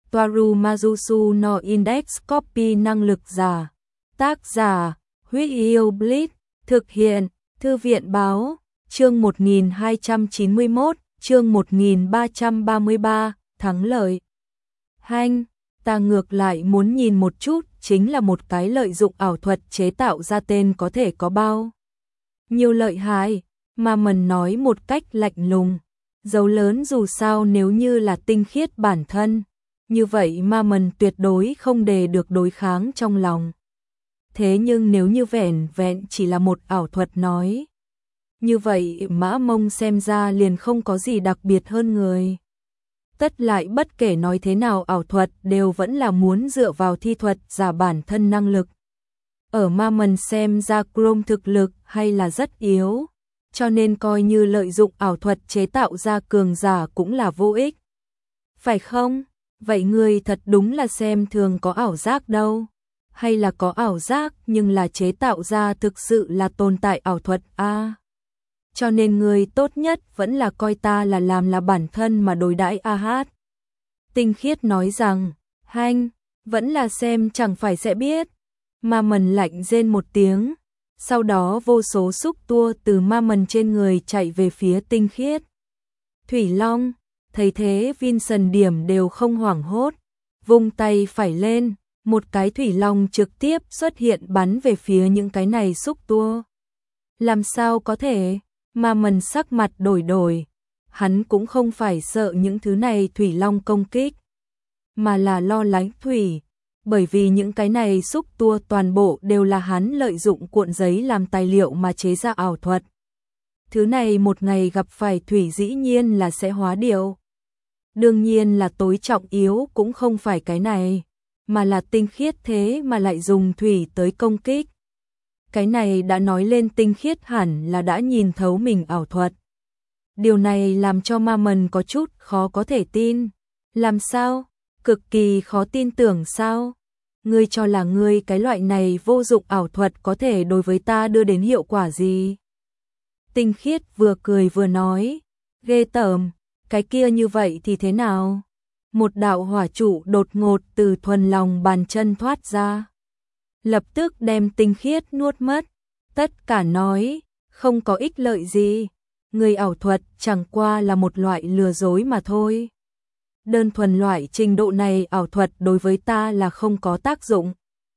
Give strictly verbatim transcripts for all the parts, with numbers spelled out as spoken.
Toaru Majusu no Index Copy năng lực giả. Tác giả, Huyết Yêu Blitz, thực hiện, Thư viện báo, chương một nghìn hai trăm chín mươi mốt, chương một nghìn ba trăm ba mươi ba, thắng lợi. Hanh, ta ngược lại muốn nhìn một chút, chính là một cái lợi dụng ảo thuật chế tạo ra tên có thể có bao nhiều lợi hại, mà mình nói một cách lạnh lùng. Dấu lớn dù sao nếu như là tinh khiết bản thân, như vậy mà mình tuyệt đối không để được đối kháng trong lòng. Thế nhưng nếu như vẻn vẹn chỉ là một ảo thuật nói, như vậy Mã Mông xem ra liền không có gì đặc biệt hơn người. Tất lại bất kể nói thế nào ảo thuật đều vẫn là muốn dựa vào thi thuật giả bản thân năng lực. Ở ma mần xem ra Chrome thực lực hay là rất yếu, cho nên coi như lợi dụng ảo thuật chế tạo ra cường giả cũng là vô ích. Phải không? Vậy người thật đúng là xem thường có ảo giác đâu. Hay là có ảo giác nhưng là chế tạo ra thực sự là tồn tại ảo thuật a à, cho nên người tốt nhất vẫn là coi ta là làm là bản thân mà đối đãi a hát. Tinh khiết nói rằng, hanh, vẫn là xem chẳng phải sẽ biết. Ma mần lạnh rên một tiếng, sau đó vô số xúc tua từ ma mần trên người chạy về phía tinh khiết. Thủy Long, thấy thế Vincent điểm đều không hoảng hốt, vung tay phải lên, một cái thủy long trực tiếp xuất hiện bắn về phía những cái này xúc tua. Làm sao có thể? Ma mần sắc mặt đổi đổi, hắn cũng không phải sợ những thứ này thủy long công kích, mà là lo lắng thủy, bởi vì những cái này xúc tua toàn bộ đều là hắn lợi dụng cuộn giấy làm tài liệu mà chế ra ảo thuật. Thứ này một ngày gặp phải thủy dĩ nhiên là sẽ hóa điệu. Đương nhiên là tối trọng yếu cũng không phải cái này, mà là tinh khiết thế mà lại dùng thủy tới công kích. Cái này đã nói lên tinh khiết hẳn là đã nhìn thấu mình ảo thuật. Điều này làm cho ma mần có chút khó có thể tin. Làm sao? Cực kỳ khó tin tưởng sao? Ngươi cho là ngươi cái loại này vô dụng ảo thuật có thể đối với ta đưa đến hiệu quả gì? Tinh khiết vừa cười vừa nói, ghê tởm, cái kia như vậy thì thế nào? Một đạo hỏa trụ đột ngột từ thuần lòng bàn chân thoát ra, lập tức đem tinh khiết nuốt mất. Tất cả nói, không có ích lợi gì, người ảo thuật chẳng qua là một loại lừa dối mà thôi. Đơn thuần loại trình độ này ảo thuật đối với ta là không có tác dụng.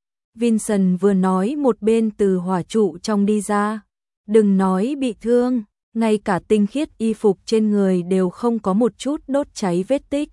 Vincent vừa nói một bên từ hỏa trụ trong đi ra, đừng nói bị thương, ngay cả tinh khiết y phục trên người đều không có một chút đốt cháy vết tích.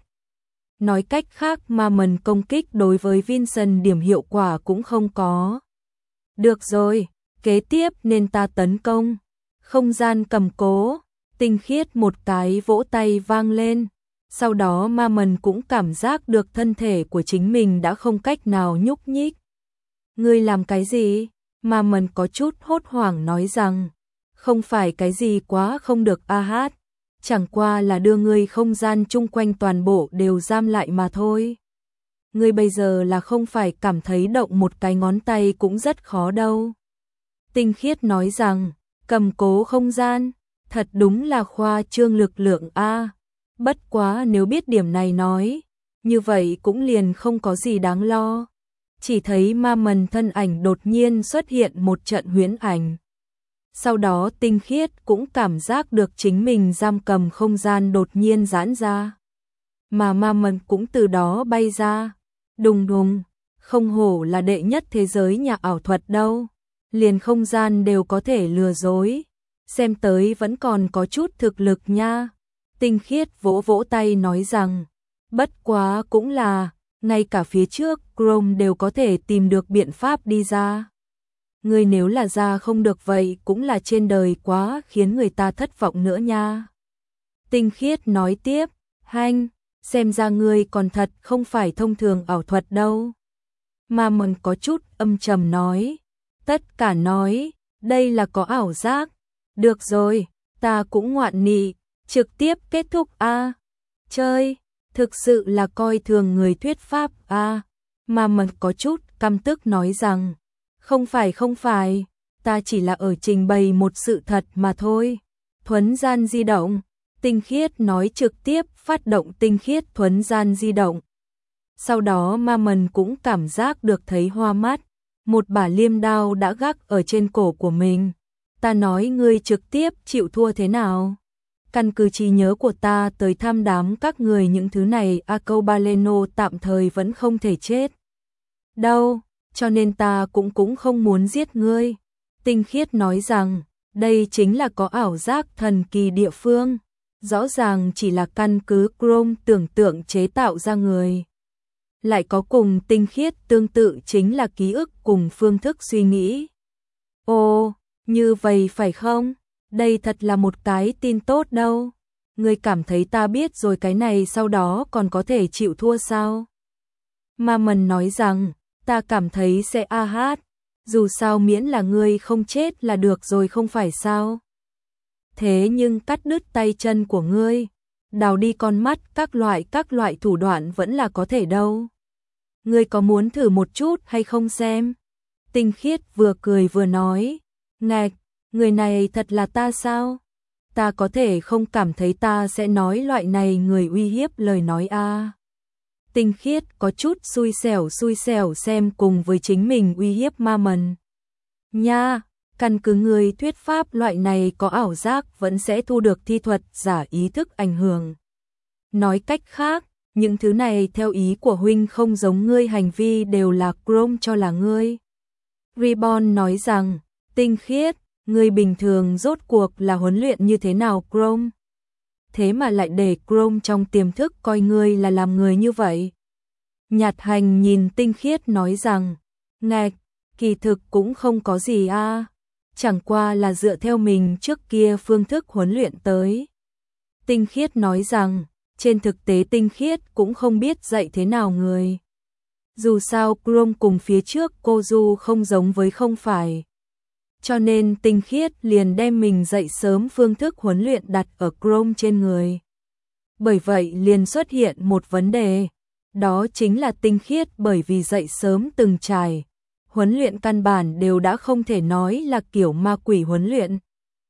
Nói cách khác ma mần công kích đối với Vincent điểm hiệu quả cũng không có. Được rồi, kế tiếp nên ta tấn công. Không gian cầm cố, tinh khiết một cái vỗ tay vang lên. Sau đó ma mần cũng cảm giác được thân thể của chính mình đã không cách nào nhúc nhích. Ngươi làm cái gì? Ma mần có chút hốt hoảng nói rằng, không phải cái gì quá không được a hát. Chẳng qua là đưa ngươi không gian chung quanh toàn bộ đều giam lại mà thôi. Ngươi bây giờ là không phải cảm thấy động một cái ngón tay cũng rất khó đâu. Tinh khiết nói rằng, cầm cố không gian, thật đúng là khoa trương lực lượng a. Bất quá nếu biết điểm này nói, như vậy cũng liền không có gì đáng lo. Chỉ thấy ma mần thân ảnh đột nhiên xuất hiện một trận huyễn ảnh. Sau đó tinh khiết cũng cảm giác được chính mình giam cầm không gian đột nhiên giãn ra. Mà ma mần cũng từ đó bay ra. Đùng đùng, không hổ là đệ nhất thế giới nhà ảo thuật đâu. Liền không gian đều có thể lừa dối. Xem tới vẫn còn có chút thực lực nha. Tinh khiết vỗ vỗ tay nói rằng, bất quá cũng là, ngay cả phía trước Chrome đều có thể tìm được biện pháp đi ra. Ngươi nếu là ra không được vậy cũng là trên đời quá khiến người ta thất vọng nữa nha. Tinh khiết nói tiếp, hanh, xem ra ngươi còn thật không phải thông thường ảo thuật đâu. Ma mần có chút âm trầm nói, tất cả nói, đây là có ảo giác. Được rồi, ta cũng ngoạn nị, trực tiếp kết thúc a. À. Chơi, thực sự là coi thường người thuyết pháp a. À. Ma mần có chút căm tức nói rằng, không phải không phải, ta chỉ là ở trình bày một sự thật mà thôi. Thuấn gian di động, tinh khiết nói trực tiếp phát động tinh khiết thuấn gian di động. Sau đó Ma Mần cũng cảm giác được thấy hoa mắt, một bả liêm đao đã gác ở trên cổ của mình. Ta nói ngươi trực tiếp chịu thua thế nào? Căn cứ trí nhớ của ta tới tham đám các người những thứ này, Arcobaleno tạm thời vẫn không thể chết đâu, cho nên ta cũng cũng không muốn giết ngươi. Tinh Khiết nói rằng, đây chính là có ảo giác thần kỳ địa phương, rõ ràng chỉ là căn cứ Chrome tưởng tượng chế tạo ra người. Lại có cùng Tinh Khiết tương tự chính là ký ức cùng phương thức suy nghĩ. Ồ, như vậy phải không? Đây thật là một cái tin tốt đâu. Ngươi cảm thấy ta biết rồi cái này sau đó còn có thể chịu thua sao? Ma Mần nói rằng, ta cảm thấy sẽ a hát, dù sao miễn là ngươi không chết là được rồi không phải sao? Thế nhưng cắt đứt tay chân của ngươi, đào đi con mắt, các loại các loại thủ đoạn vẫn là có thể đâu. Ngươi có muốn thử một chút hay không xem? Tinh Khiết vừa cười vừa nói, ngạch, người này thật là ta sao? Ta có thể không cảm thấy ta sẽ nói loại này người uy hiếp lời nói a. À. Tinh Khiết có chút xui xẻo xui xẻo xem cùng với chính mình uy hiếp Ma Mần. Nha, căn cứ người thuyết pháp loại này có ảo giác vẫn sẽ thu được thi thuật giả ý thức ảnh hưởng. Nói cách khác, những thứ này theo ý của huynh không giống ngươi, hành vi đều là Chrome cho là ngươi. Reborn nói rằng, Tinh Khiết, ngươi bình thường rốt cuộc là huấn luyện như thế nào Chrome? Thế mà lại để Chrome trong tiềm thức coi ngươi là làm người như vậy. Nhạt Hành nhìn Tinh Khiết nói rằng, ngạch, kỳ thực cũng không có gì a, à. Chẳng qua là dựa theo mình trước kia phương thức huấn luyện tới. Tinh Khiết nói rằng, trên thực tế Tinh Khiết cũng không biết dạy thế nào người. Dù sao Chrome cùng phía trước cô Du không giống với không phải. Cho nên Tinh Khiết liền đem mình dạy sớm phương thức huấn luyện đặt ở Chrome trên người. Bởi vậy liền xuất hiện một vấn đề, đó chính là Tinh Khiết bởi vì dạy sớm từng trải, huấn luyện căn bản đều đã không thể nói là kiểu ma quỷ huấn luyện.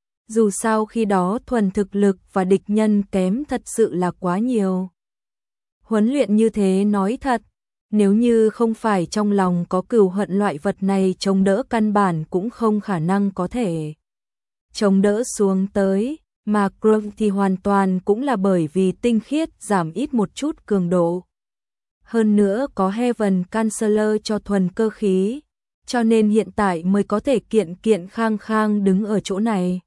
Dù sao khi đó thuần thực lực và địch nhân kém thật sự là quá nhiều. Huấn luyện như thế nói thật, nếu như không phải trong lòng có cừu hận loại vật này chống đỡ căn bản cũng không khả năng có thể chống đỡ xuống tới, mà Chrome thì hoàn toàn cũng là bởi vì Tinh Khiết giảm ít một chút cường độ. Hơn nữa có Heaven Canceller cho thuần cơ khí, cho nên hiện tại mới có thể kiện kiện khang khang đứng ở chỗ này.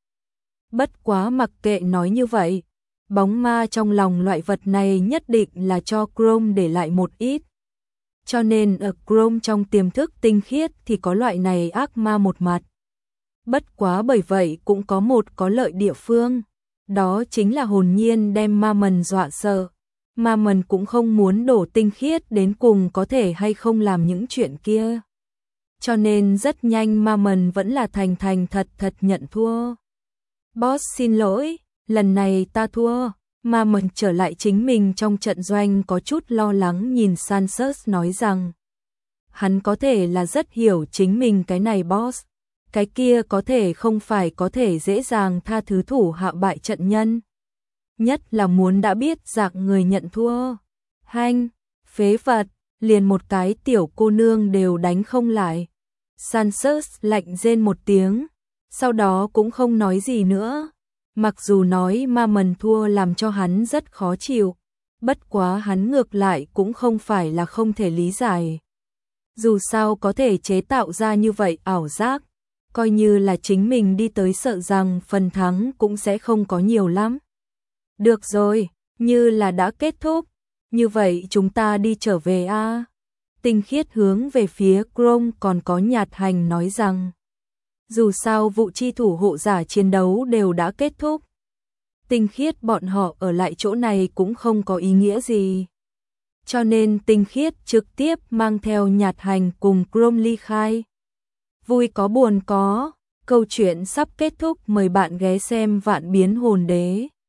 Bất quá mặc kệ nói như vậy, bóng ma trong lòng loại vật này nhất định là cho Chrome để lại một ít. Cho nên ở Chrome trong tiềm thức Tinh Khiết thì có loại này ác ma một mặt. Bất quá bởi vậy cũng có một có lợi địa phương, đó chính là hồn nhiên đem Ma Mần dọa sợ. Ma Mần cũng không muốn đổ Tinh Khiết đến cùng có thể hay không làm những chuyện kia. Cho nên rất nhanh Ma Mần vẫn là thành thành thật thật nhận thua. Boss xin lỗi, lần này ta thua. Ma Mần trở lại chính mình trong trận doanh có chút lo lắng nhìn Sanchez nói rằng, hắn có thể là rất hiểu chính mình cái này boss, cái kia có thể không phải có thể dễ dàng tha thứ thủ hạ bại trận nhân. Nhất là muốn đã biết dạng người nhận thua. Hanh, phế vật, liền một cái tiểu cô nương đều đánh không lại. Sanchez lạnh rên một tiếng, sau đó cũng không nói gì nữa. Mặc dù nói Ma Mần thua làm cho hắn rất khó chịu, bất quá hắn ngược lại cũng không phải là không thể lý giải. Dù sao có thể chế tạo ra như vậy ảo giác, coi như là chính mình đi tới sợ rằng phần thắng cũng sẽ không có nhiều lắm. Được rồi, như là đã kết thúc, như vậy chúng ta đi trở về a. À? Tinh Khiết hướng về phía Chrome còn có Nhạt Hành nói rằng, dù sao vụ chi thủ hộ giả chiến đấu đều đã kết thúc. Tinh Khiết bọn họ ở lại chỗ này cũng không có ý nghĩa gì. Cho nên Tinh Khiết trực tiếp mang theo Nhạt Hành cùng Chrome ly khai. Vui có buồn có, câu chuyện sắp kết thúc, mời bạn ghé xem Vạn Biến Hồn Đế.